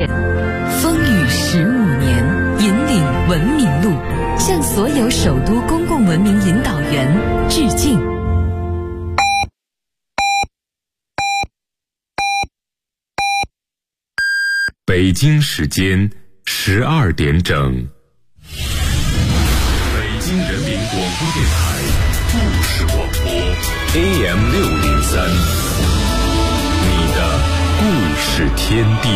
风雨15年，引领文明路，向所有首都公共文明引导员致敬。 北京时间12点整，北京人民广播电台故事广播 AM603， 你的故事天地。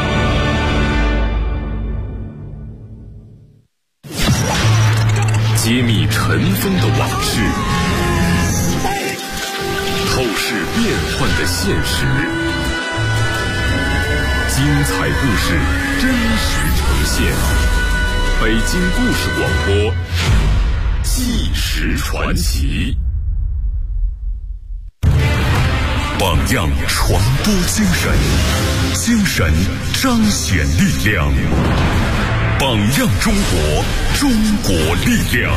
揭秘尘封的往事，透视变幻的现实，精彩故事真实呈现。北京故事广播，纪实传奇。榜样传播精神，精神彰显力量。榜样中国，中国力量。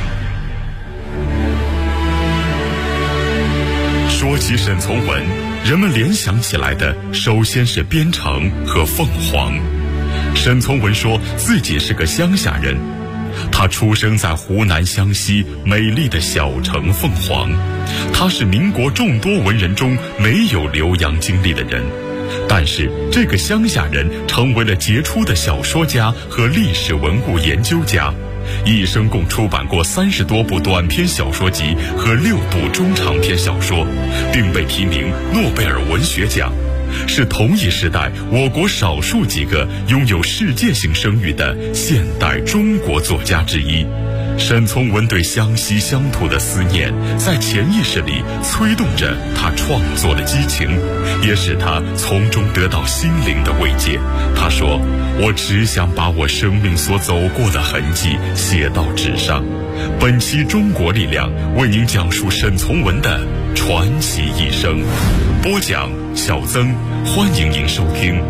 说起沈从文，人们联想起来的首先是边城和凤凰。沈从文说自己是个乡下人，他出生在湖南湘西美丽的小城凤凰。他是民国众多文人中没有留洋经历的人，但是这个乡下人成为了杰出的小说家和历史文物研究家，一生共出版过30多部短篇小说集和6部中长篇小说，并被提名诺贝尔文学奖，是同一时代我国少数几个拥有世界性声誉的现代中国作家之一。沈从文对湘西乡土的思念，在潜意识里催动着他创作的激情，也使他从中得到心灵的慰藉。他说：“我只想把我生命所走过的痕迹写到纸上。”本期中国力量为您讲述沈从文的传奇一生。播讲小曾，欢迎您收听。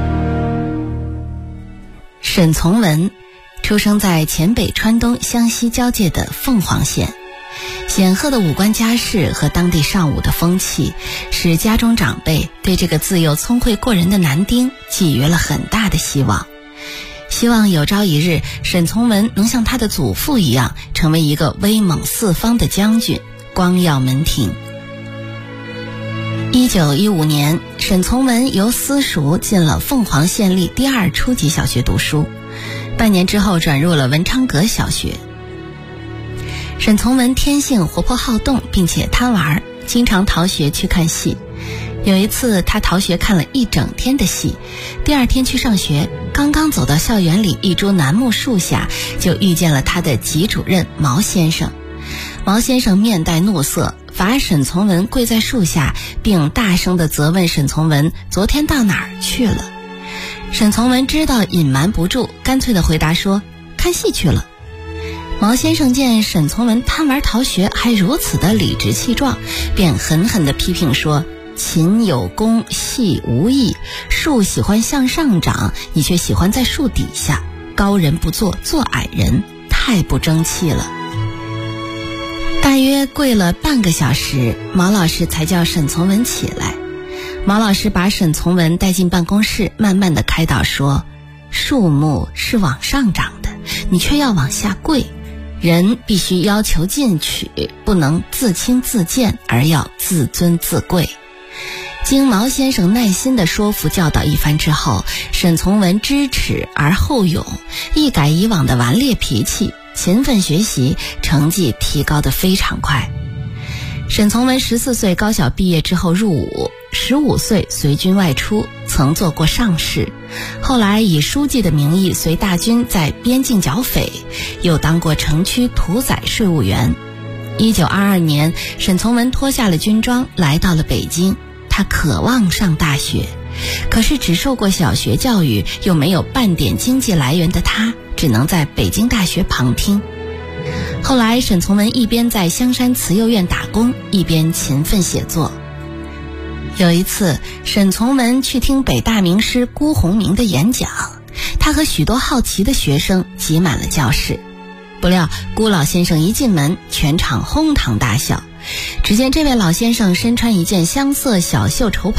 沈从文出生在黔北川东湘西交界的凤凰县，显赫的武官家世和当地尚武的风气，使家中长辈对这个自幼聪慧过人的男丁寄予了很大的希望，希望有朝一日沈从文能像他的祖父一样，成为一个威猛四方的将军，光耀门庭。1915年，沈从文由私塾进了凤凰县立第2初级小学读书，半年之后转入了文昌阁小学。沈从文天性活泼好动，并且贪玩，经常逃学去看戏。有一次他逃学看了一整天的戏，第2天去上学，刚刚走到校园里一株楠木树下，就遇见了他的级主任毛先生。毛先生面带怒色，罚沈从文跪在树下，并大声地责问沈从文昨天到哪儿去了。沈从文知道隐瞒不住，干脆地回答说看戏去了。毛先生见沈从文贪玩逃学还如此的理直气壮，便狠狠地批评说，琴有功，戏无益，树喜欢向上长，你却喜欢在树底下，高人不做，做矮人，太不争气了。大约跪了半个小时，毛老师才叫沈从文起来。毛老师把沈从文带进办公室，慢慢地开导说，树木是往上长的，你却要往下跪，人必须要求进取，不能自轻自贱，而要自尊自贵。经毛先生耐心地说服教导一番之后，沈从文知耻而后勇，一改以往的顽劣脾气，勤奋学习，成绩提高得非常快。沈从文14岁高小毕业之后入伍，15岁随军外出，曾做过上士，后来以书记的名义随大军在边境剿匪，又当过城区屠宰税务员。1922年，沈从文脱下了军装，来到了北京。他渴望上大学，可是只受过小学教育又没有半点经济来源的他，只能在北京大学旁听。后来沈从文一边在香山慈幼院打工，一边勤奋写作。有一次，沈从文去听北大名师辜鸿铭的演讲，他和许多好奇的学生挤满了教室。不料辜老先生一进门，全场哄堂大笑。只见这位老先生身穿一件香色小袖绸袍，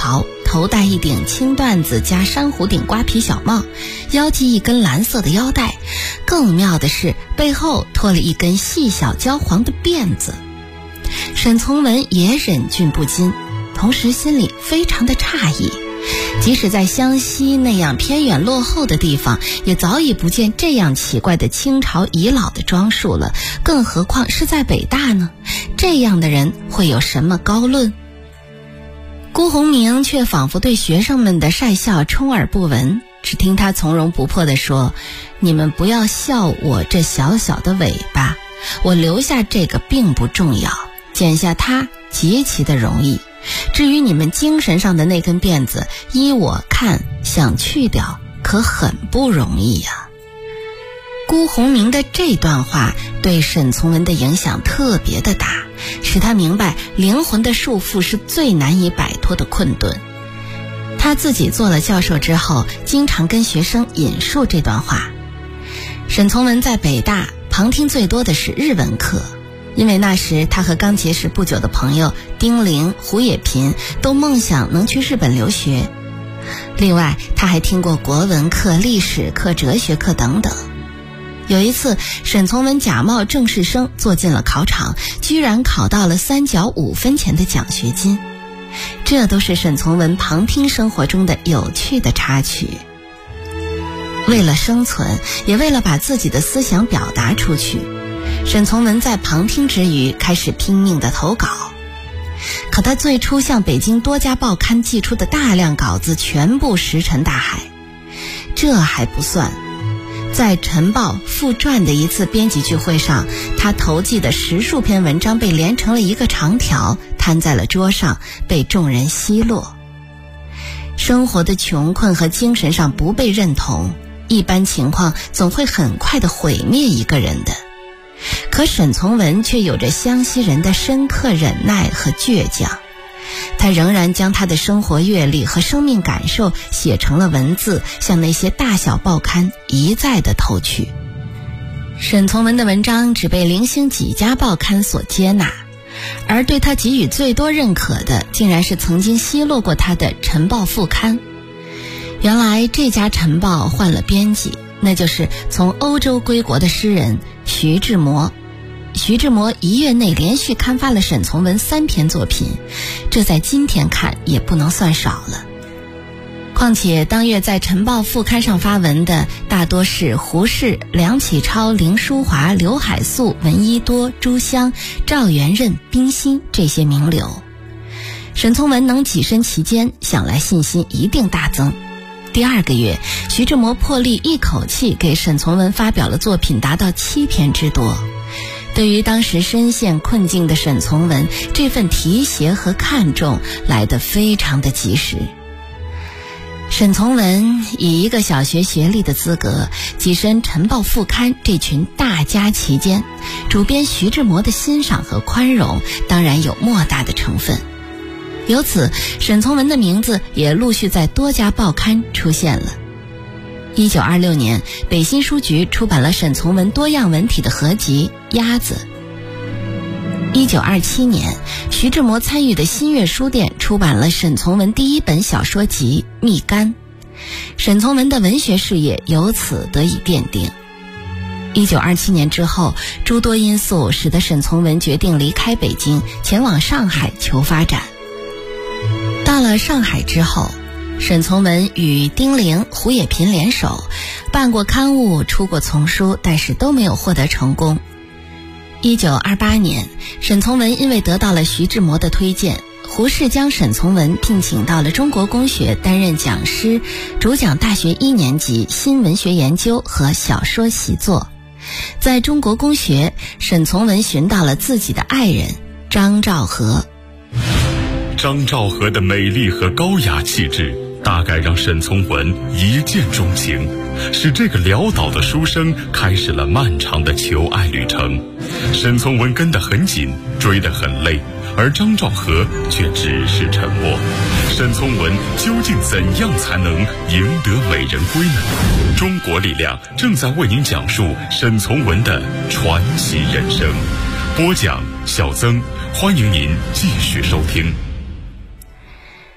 头戴一顶青缎子加珊瑚顶瓜皮小帽，腰系一根蓝色的腰带，更妙的是背后拖了一根细小焦黄的辫子。沈从文也忍俊不禁，同时心里非常的诧异，即使在湘西那样偏远落后的地方，也早已不见这样奇怪的清朝遗老的装束了，更何况是在北大呢？这样的人会有什么高论？辜鸿铭却仿佛对学生们的讪笑充耳不闻，只听他从容不迫地说：你们不要笑我这小小的尾巴，我留下这个并不重要，剪下它极其的容易，至于你们精神上的那根辫子，依我看想去掉可很不容易呀。辜鸿铭的这段话对沈从文的影响特别的大，使他明白灵魂的束缚是最难以摆脱的困顿。他自己做了教授之后，经常跟学生引述这段话。沈从文在北大旁听最多的是日文课，因为那时他和刚结识不久的朋友丁玲、胡也频都梦想能去日本留学。另外他还听过国文课、历史课、哲学课等等。有一次，沈从文假冒正式生坐进了考场，居然考到了3角5分钱的奖学金。这都是沈从文旁听生活中的有趣的插曲。为了生存，也为了把自己的思想表达出去，沈从文在旁听之余开始拼命的投稿。可他最初向北京多家报刊寄出的大量稿子全部石沉大海。这还不算，在晨报附传的一次编辑聚会上，他投寄的10数篇文章被连成了一个长条，摊在了桌上，被众人奚落。生活的穷困和精神上不被认同，一般情况总会很快地毁灭一个人的。可沈从文却有着湘西人的深刻忍耐和倔强，他仍然将他的生活阅历和生命感受写成了文字，向那些大小报刊一再的投去。沈从文的文章只被零星几家报刊所接纳，而对他给予最多认可的，竟然是曾经奚落过他的晨报副刊。原来这家晨报换了编辑，那就是从欧洲归国的诗人徐志摩。徐志摩1月内连续刊发了沈从文3篇作品，这在今天看也不能算少了。况且当月在晨报副刊上发文的大多是胡适、梁启超、林淑华、刘海粟、闻一多、朱湘、赵元任、冰心这些名流。沈从文能跻身其间，想来信心一定大增。第2个月，徐志摩破例一口气给沈从文发表了作品达到7篇之多。对于当时深陷困境的沈从文，这份提携和看重来得非常的及时。沈从文以一个小学学历的资格跻身晨报副刊这群大家其间，主编徐志摩的欣赏和宽容当然有莫大的成分。由此，沈从文的名字也陆续在多家报刊出现了。1926年，北新书局出版了沈从文多样文体的合集《鸭子》。1927年，徐志摩参与的新月书店出版了沈从文第1本小说集《蜜柑》，沈从文的文学事业由此得以奠定。1927年之后，诸多因素使得沈从文决定离开北京，前往上海求发展。到了上海之后，沈从文与丁玲、胡也频联手，办过刊物，出过丛书，但是都没有获得成功。1928年，沈从文因为得到了徐志摩的推荐，胡适将沈从文聘请到了中国公学担任讲师，主讲大学1年级新文学研究和小说习作。在中国公学，沈从文寻到了自己的爱人张兆和。 张兆和的美丽和高雅气质大概让沈从文一见钟情，使这个潦倒的书生开始了漫长的求爱旅程。沈从文跟得很紧，追得很累，而张兆和却只是沉默。沈从文究竟怎样才能赢得美人归呢？中国力量正在为您讲述沈从文的传奇人生。播讲小曾，欢迎您继续收听。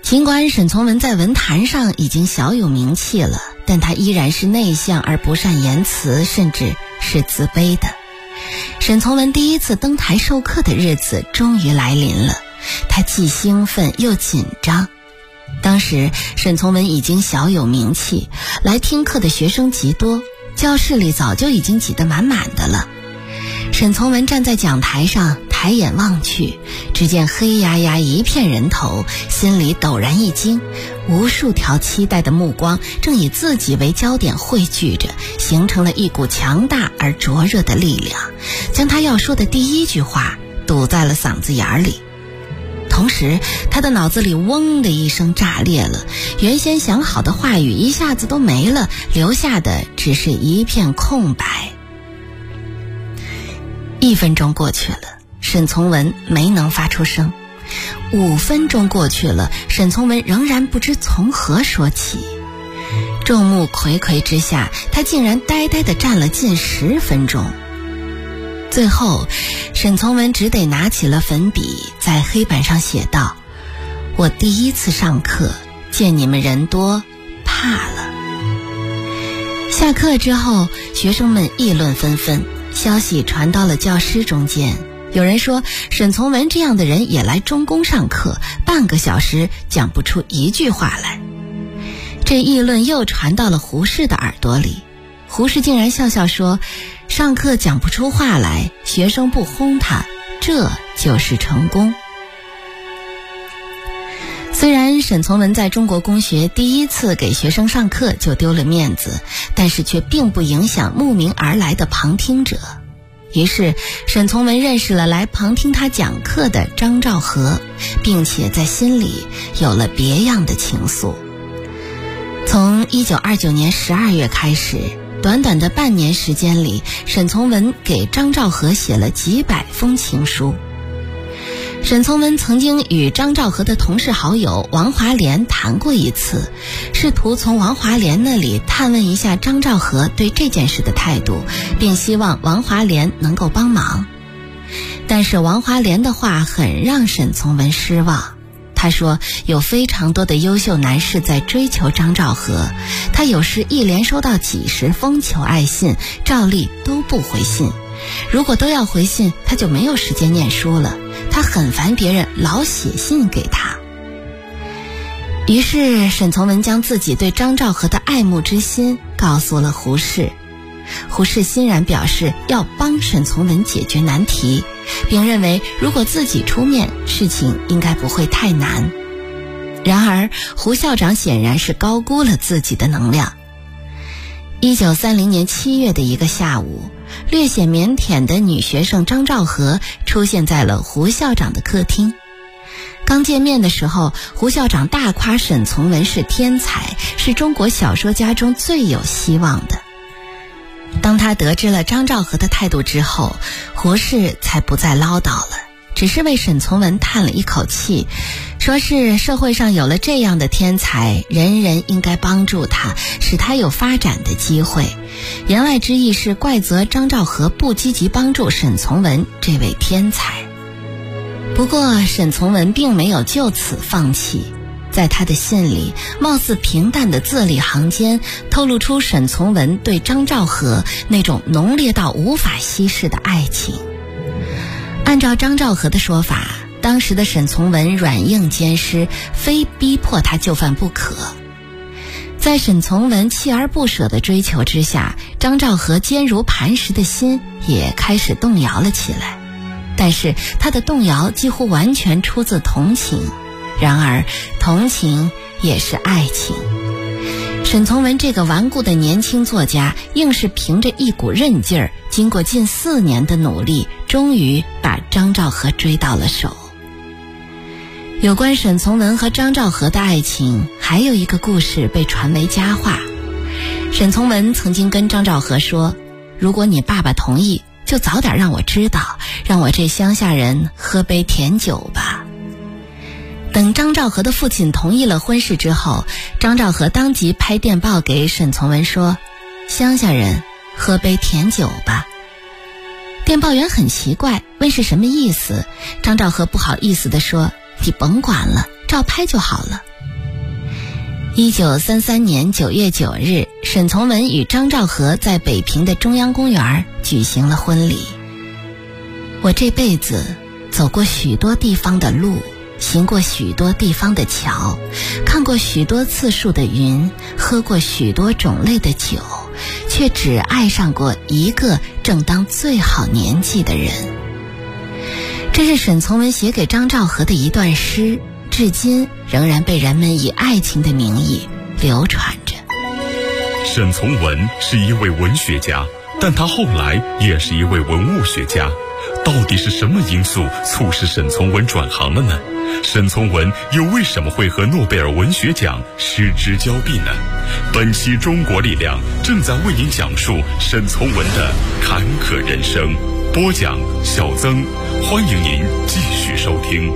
尽管沈从文在文坛上已经小有名气了，但他依然是内向而不善言辞，甚至是自卑的。沈从文第一次登台授课的日子终于来临了，他既兴奋又紧张。当时沈从文已经小有名气，来听课的学生极多，教室里早就已经挤得满满的了。沈从文站在讲台上，抬眼望去，只见黑压压一片人头，心里陡然一惊，无数条期待的目光正以自己为焦点汇聚着，形成了一股强大而灼热的力量，将他要说的第一句话堵在了嗓子眼里。同时他的脑子里嗡的一声炸裂了，原先想好的话语一下子都没了，留下的只是一片空白。1分钟过去了，沈从文没能发出声。5分钟过去了，沈从文仍然不知从何说起。众目睽睽之下，他竟然呆呆地站了近10分钟。最后沈从文只得拿起了粉笔，在黑板上写道：我第一次上课，见你们人多，怕了。下课之后，学生们议论纷纷，消息传到了教师中间。有人说沈从文这样的人也来中公上课，半个小时讲不出一句话来。这议论又传到了胡适的耳朵里，胡适竟然笑笑说，上课讲不出话来，学生不轰他，这就是成功。虽然沈从文在中国公学第一次给学生上课就丢了面子，但是却并不影响慕名而来的旁听者。于是沈从文认识了来旁听他讲课的张兆和，并且在心里有了别样的情愫。从1929年12月开始，短短的半年时间里，沈从文给张兆和写了几百封情书。沈从文曾经与张兆和的同事好友王华莲谈过一次，试图从王华莲那里探问一下张兆和对这件事的态度，并希望王华莲能够帮忙。但是王华莲的话很让沈从文失望。他说有非常多的优秀男士在追求张兆和，他有时一连收到几10封求爱信，照例都不回信。如果都要回信，他就没有时间念书了。他很烦别人老写信给他。于是沈从文将自己对张兆和的爱慕之心告诉了胡适。胡适欣然表示要帮沈从文解决难题，并认为如果自己出面，事情应该不会太难。然而胡校长显然是高估了自己的能量。1930年7月的一个下午，略显腼腆的女学生张兆和出现在了胡校长的客厅。刚见面的时候，胡校长大夸沈从文是天才，是中国小说家中最有希望的。当他得知了张兆和的态度之后，胡适才不再唠叨了，只是为沈从文叹了一口气，说是社会上有了这样的天才，人人应该帮助他，使他有发展的机会。言外之意是怪责张兆和不积极帮助沈从文这位天才。不过沈从文并没有就此放弃，在他的信里，貌似平淡的字里行间透露出沈从文对张兆和那种浓烈到无法稀释的爱情。按照张兆和的说法，当时的沈从文软硬兼施，非逼迫他就范不可。在沈从文锲而不舍的追求之下，张兆和坚如磐石的心也开始动摇了起来。但是他的动摇几乎完全出自同情，然而同情也是爱情。沈从文这个顽固的年轻作家，硬是凭着一股韧劲儿，经过近4年的努力，终于把张兆和追到了手。有关沈从文和张兆和的爱情，还有一个故事被传为佳话。沈从文曾经跟张兆和说，如果你爸爸同意，就早点让我知道，让我这乡下人喝杯甜酒吧。等张兆和的父亲同意了婚事之后，张兆和当即拍电报给沈从文说，乡下人喝杯甜酒吧。电报员很奇怪，问是什么意思。张兆和不好意思地说，你甭管了，照拍就好了。 1933年9月9日，沈从文与张兆和在北平的中央公园举行了婚礼。我这辈子走过许多地方的路，行过许多地方的桥，看过许多次数的云，喝过许多种类的酒，却只爱上过一个正当最好年纪的人。这是沈从文写给张兆和的一段诗，至今仍然被人们以爱情的名义流传着。 沈从文是一位文学家，但他后来也是一位文物学家。到底是什么因素促使沈从文转行了呢？沈从文又为什么会和诺贝尔文学奖失之交臂呢？本期中国力量正在为您讲述沈从文的坎坷人生。播讲小曾，欢迎您继续收听。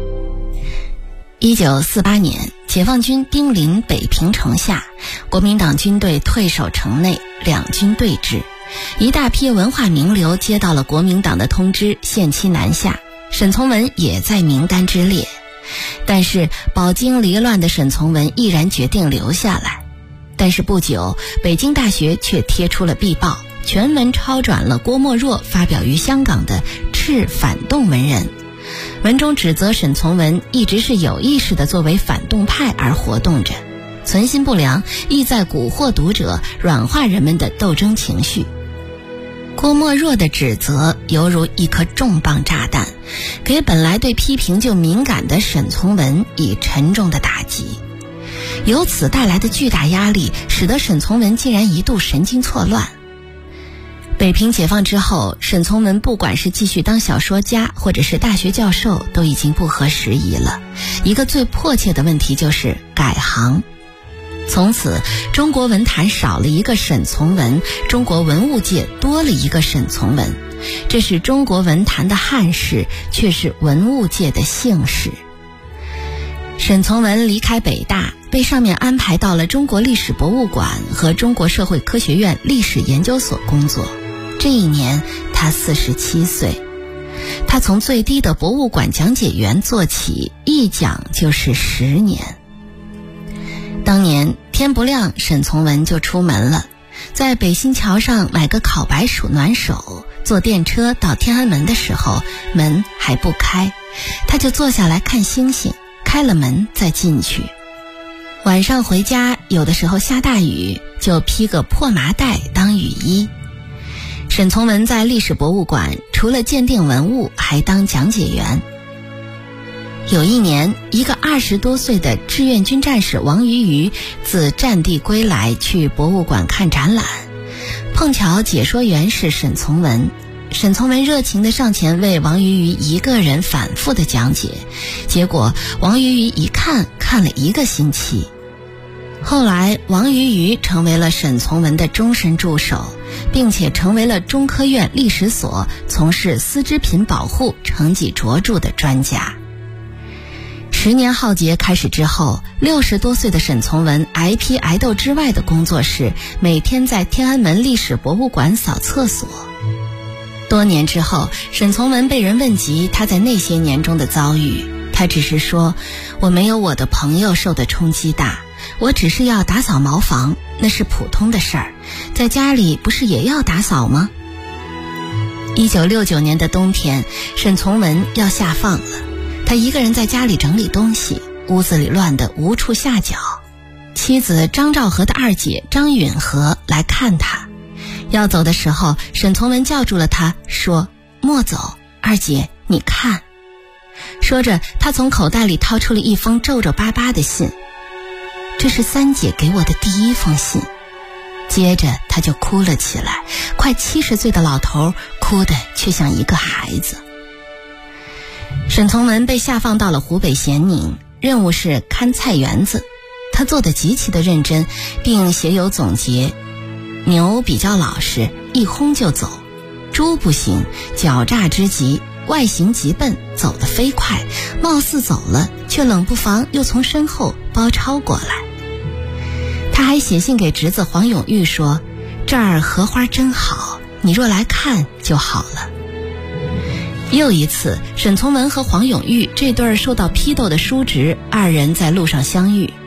1948年，解放军兵临北平城下，国民党军队退守城内，两军对峙。一大批文化名流接到了国民党的通知，限期南下，沈从文也在名单之列。但是饱经离乱的沈从文毅然决定留下来。但是不久，北京大学却贴出了壁报，全文抄转了郭沫若发表于香港的《斥反动文人》。文中指责沈从文一直是有意识地作为反动派而活动着，存心不良，意在蛊惑读者，软化人们的斗争情绪。郭沫若的指责犹如一颗重磅炸弹，给本来对批评就敏感的沈从文以沉重的打击。由此带来的巨大压力，使得沈从文竟然一度神经错乱。北平解放之后，沈从文不管是继续当小说家，或者是大学教授，都已经不合时宜了。一个最迫切的问题就是改行。从此，中国文坛少了一个沈从文，中国文物界多了一个沈从文。这是中国文坛的憾事，却是文物界的幸事。沈从文离开北大，被上面安排到了中国历史博物馆和中国社会科学院历史研究所工作。这一年，他47岁。他从最低的博物馆讲解员做起，一讲就是10年。当年天不亮，沈从文就出门了，在北新桥上买个烤白薯暖手，坐电车到天安门的时候，门还不开，他就坐下来看星星，开了门再进去。晚上回家，有的时候下大雨，就披个破麻袋当雨衣。沈从文在历史博物馆除了鉴定文物，还当讲解员。有一年，一个20多岁的志愿军战士王鱼鱼自战地归来，去博物馆看展览，碰巧解说员是沈从文。沈从文热情地上前为王鱼鱼一个人反复地讲解，结果王鱼鱼一看了1个星期。后来王鱼鱼成为了沈从文的终身助手，并且成为了中科院历史所从事丝织品保护成绩卓著的专家。10年浩劫开始之后，60多岁的沈从文挨批挨斗之外的工作是每天在天安门历史博物馆扫厕所。多年之后，沈从文被人问及他在那些年中的遭遇，他只是说：“我没有我的朋友受的冲击大，我只是要打扫茅房，那是普通的事儿，在家里不是也要打扫吗？”1969年的冬天，沈从文要下放了，他一个人在家里整理东西，屋子里乱得无处下脚。妻子张兆和的二姐张允和来看他，要走的时候，沈从文叫住了他，说：“莫走，二姐，你看。”说着，他从口袋里掏出了一封皱皱巴巴的信，这是三姐给我的第1封信。接着他就哭了起来，快70岁的老头哭得却像一个孩子。沈从文被下放到了湖北咸宁，任务是看菜园子。他做得极其的认真，并写有总结：牛比较老实，一轰就走；猪不行，狡诈之极，外形极笨，走得飞快，貌似走了，却冷不防又从身后包抄过来。他还写信给侄子黄永玉说：“这儿荷花真好，你若来看就好了。”又一次，沈从文和黄永玉这对受到批斗的叔侄2人在路上相遇。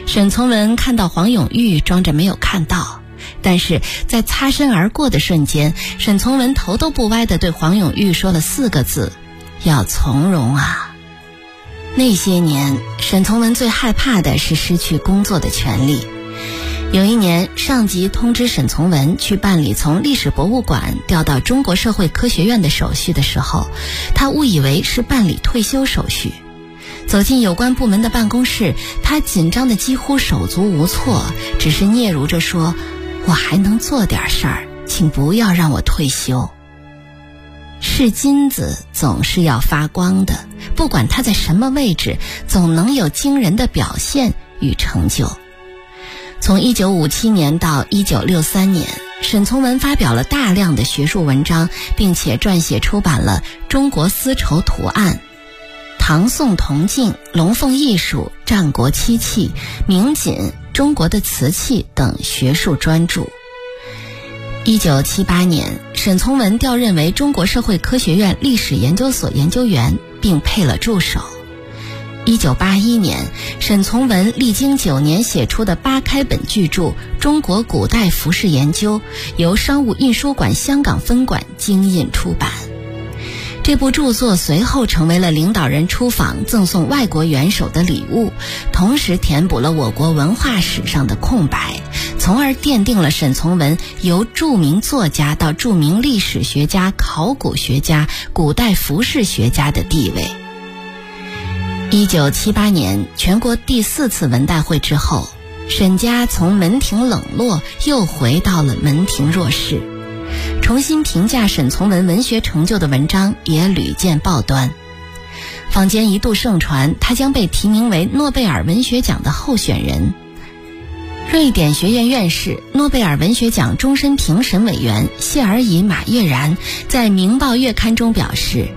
沈从文看到黄永玉，装着没有看到，但是在擦身而过的瞬间，沈从文头都不歪地对黄永玉说了4个字：要从容啊。那些年，沈从文最害怕的是失去工作的权利。有一年，上级通知沈从文去办理从历史博物馆调到中国社会科学院的手续的时候，他误以为是办理退休手续。走进有关部门的办公室，他紧张得几乎手足无措，只是嗫嚅着说：我还能做点事儿，请不要让我退休。是金子总是要发光的，不管它在什么位置，总能有惊人的表现与成就。从1957年到1963年，沈从文发表了大量的学术文章，并且撰写出版了《中国丝绸图案》、唐宋铜镜、龙凤艺术、战国漆器、明锦、中国的瓷器等学术专著。1978年，沈从文调任为中国社会科学院历史研究所研究员，并配了助手。1981年，沈从文历经9年写出的8开本巨著《中国古代服饰研究》，由商务印书馆香港分馆精印出版。这部著作随后成为了领导人出访赠送外国元首的礼物，同时填补了我国文化史上的空白，从而奠定了沈从文由著名作家到著名历史学家、考古学家、古代服饰学家的地位。1978年全国第4次文代会之后，沈家从门庭冷落又回到了门庭若市，重新评价沈从文文学成就的文章也屡见报端。坊间一度盛传他将被提名为诺贝尔文学奖的候选人。瑞典学院院士、诺贝尔文学奖终身评审委员谢尔以·马悦然在《明报月刊》中表示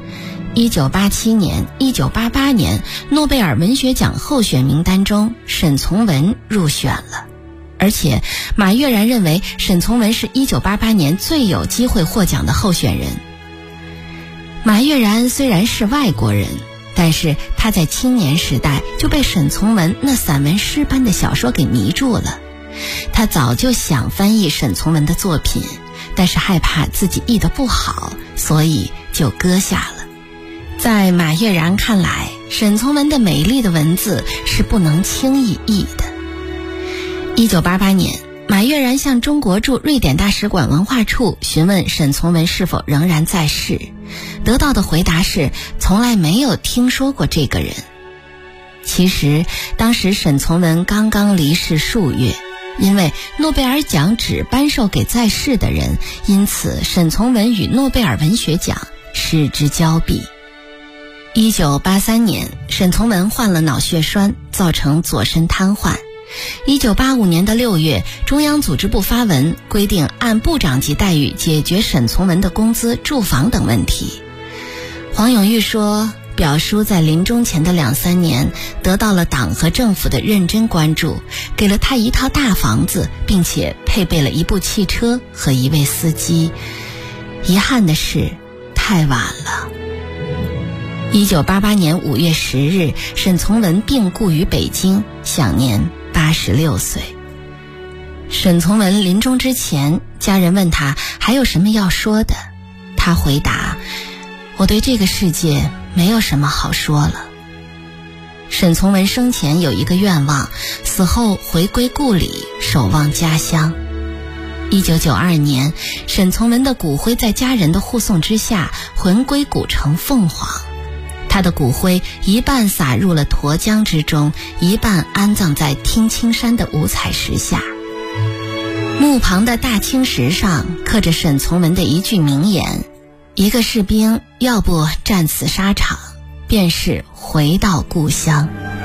，1987年、1988年诺贝尔文学奖候选名单中，沈从文入选了。而且马悦然认为沈从文是1988年最有机会获奖的候选人。马悦然虽然是外国人，但是他在青年时代就被沈从文那散文诗般的小说给迷住了。他早就想翻译沈从文的作品，但是害怕自己译得不好，所以就搁下了。在马悦然看来，沈从文的美丽的文字是不能轻易译的。1988年，马悦然向中国驻瑞典大使馆文化处询问沈从文是否仍然在世，得到的回答是从来没有听说过这个人。其实当时沈从文刚刚离世数月，因为诺贝尔奖只颁授给在世的人，因此沈从文与诺贝尔文学奖失之交臂。1983年，沈从文患了脑血栓，造成左身瘫痪。1985年的6月，中央组织部发文规定按部长级待遇解决沈从文的工资、住房等问题。黄永玉说，表叔在临终前的2-3年得到了党和政府的认真关注，给了他一套大房子，并且配备了一部汽车和一位司机。遗憾的是，太晚了。1988年5月10日，沈从文病故于北京，享年86岁。沈从文临终之前，家人问他还有什么要说的，他回答：我对这个世界没有什么好说了。沈从文生前有一个愿望，死后回归故里，守望家乡。1992年，沈从文的骨灰在家人的护送之下魂归古城凤凰。他的骨灰一半撒入了沱江之中，一半安葬在听青山的五彩石下。墓旁的大青石上刻着沈从文的一句名言：一个士兵要不战死沙场，便是回到故乡。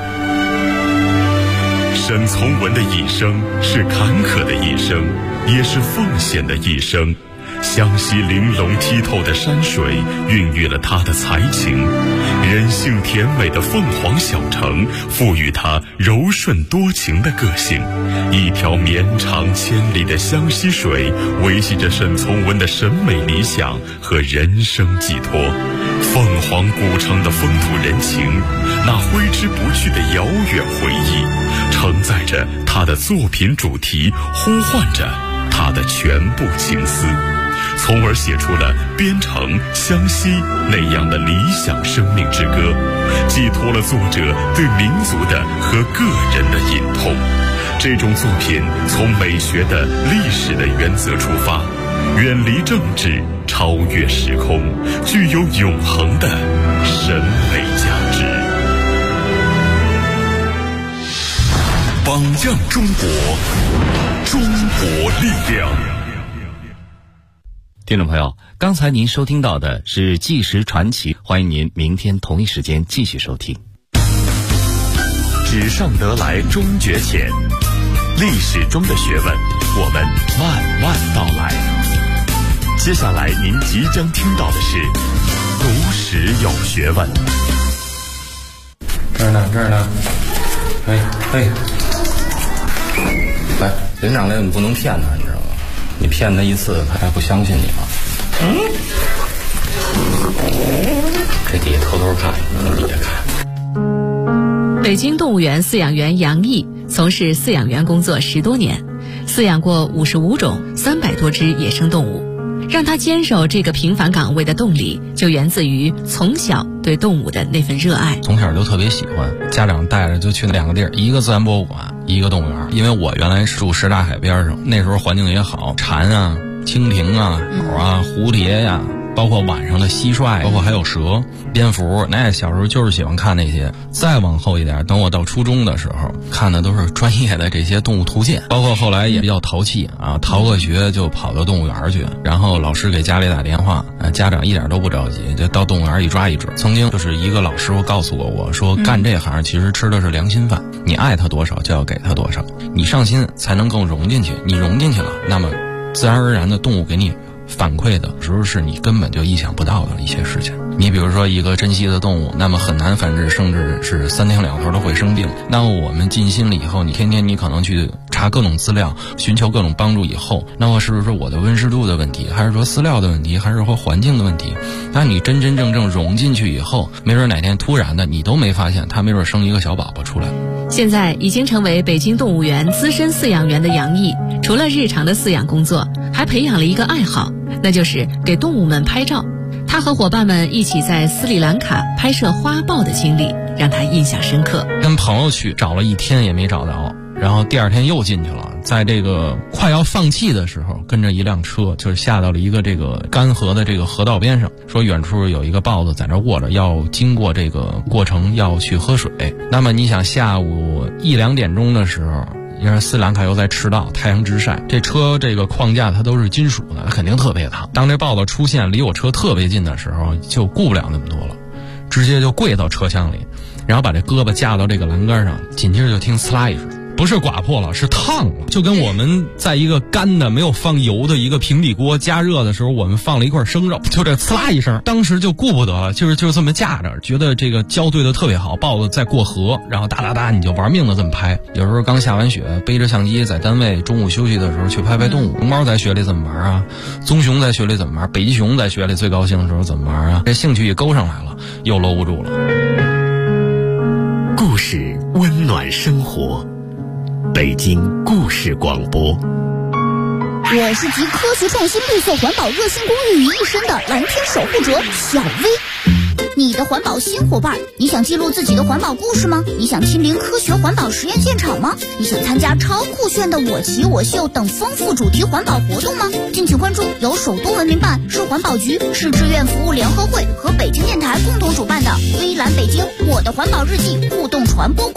沈从文的一生是坎坷的一生，也是奉献的一生。 湘西玲珑剔透的山水孕育了它的才情，人性甜美的凤凰小城赋予它柔顺多情的个性。一条绵长千里的湘西水维系着沈从文的审美理想和人生寄托。凤凰古城的风土人情，那挥之不去的遥远回忆，承载着他的作品主题，呼唤着他的全部情思，从而写出了边城、湘西那样的理想生命之歌，寄托了作者对民族的和个人的隐痛。这种作品从美学的历史的原则出发，远离政治，超越时空，具有永恒的审美价值。榜样中国，中国力量。 听众朋友，刚才您收听到的是纪实传奇，欢迎您明天同一时间继续收听。纸上得来终觉浅，历史中的学问，我们慢慢道来。接下来您即将听到的是读史有学问。 这儿呢，嘿，来，连长来，你不能骗他，你知道吗？你骗他一次，他还不相信你吗？这底下偷偷看，底下看。 北京动物园饲养员杨毅从事饲养员工作10多年，饲养过55种300多只野生动物。让他坚守这个平凡岗位的动力，就源自于从小对动物的那份热爱。 从小就特别喜欢，家长带着就去2个地儿，一个自然博物馆，一个动物园。因为我原来住什刹海边上，那时候环境也好，蝉啊、蜻蜓啊、鸟啊、蝴蝶呀，包括晚上的蟋蟀，包括还有蛇、蝙蝠，那小时候就是喜欢看那些。再往后一点，等我到初中的时候，看的都是专业的这些动物图鉴，包括后来也比较淘气啊，逃个学就跑到动物园去，然后老师给家里打电话，家长一点都不着急，就到动物园一抓一准。曾经就是一个老师傅告诉过我说，干这行其实吃的是良心饭，你爱他多少就要给他多少，你上心才能更融进去，你融进去了，那么自然而然的动物给你反馈的时候是你根本就意想不到的一些事情。你比如说一个珍稀的动物，那么很难繁殖，甚至是3天2头都会生病。那么我们尽心了以后，你天天你可能去查各种资料，寻求各种帮助以后，那么是不是我的温湿度的问题，还是说饲料的问题，还是说环境的问题？那你真真正正融进去以后，没准哪天突然的你都没发现，它没准生一个小宝宝出来。 现在已经成为北京动物园资深饲养员的杨毅，除了日常的饲养工作，还培养了一个爱好，那就是给动物们拍照。他和伙伴们一起在斯里兰卡拍摄花豹的经历让他印象深刻。 跟朋友去找了1天也没找到，然后第2天又进去了，在这个快要放弃的时候，跟着一辆车就是下到了一个这个干河的这个河道边上，说远处有一个豹子在那卧着，要经过这个过程要去喝水。那么你想下午1、2点钟的时候，因为斯里兰卡又在赤道，太阳直晒，这车这个框架它都是金属的，肯定特别烫。当这豹子出现离我车特别近的时候，就顾不了那么多了，直接就跪到车厢里，然后把这胳膊架到这个栏杆上，紧接着就听呲啦一声，不是刮破了，是烫了，就跟我们在一个干的没有放油的一个平底锅加热的时候，我们放了一块生肉，就这呲啦一声，当时就顾不得了，就是这么架着，觉得这个胶对的特别好，豹子在过河，然后哒哒哒你就玩命的这么拍。有时候刚下完雪，背着相机在单位中午休息的时候去拍拍动物。熊猫在雪里怎么玩啊？棕熊在雪里怎么玩？北极熊在雪里最高兴的时候怎么玩啊？这兴趣也勾上来了，又搂不住了。 故事温暖生活，北京故事广播。 我是集科学创新、绿色环保、热心公益于一身的蓝天守护者小薇。你的环保新伙伴，你想记录自己的环保故事吗？你想亲临科学环保实验现场吗？你想参加超酷炫的我骑我秀等丰富主题环保活动吗？敬请关注由首都文明办、市环保局、市志愿服务联合会和北京电台共同主办的微蓝北京我的环保日记互动传播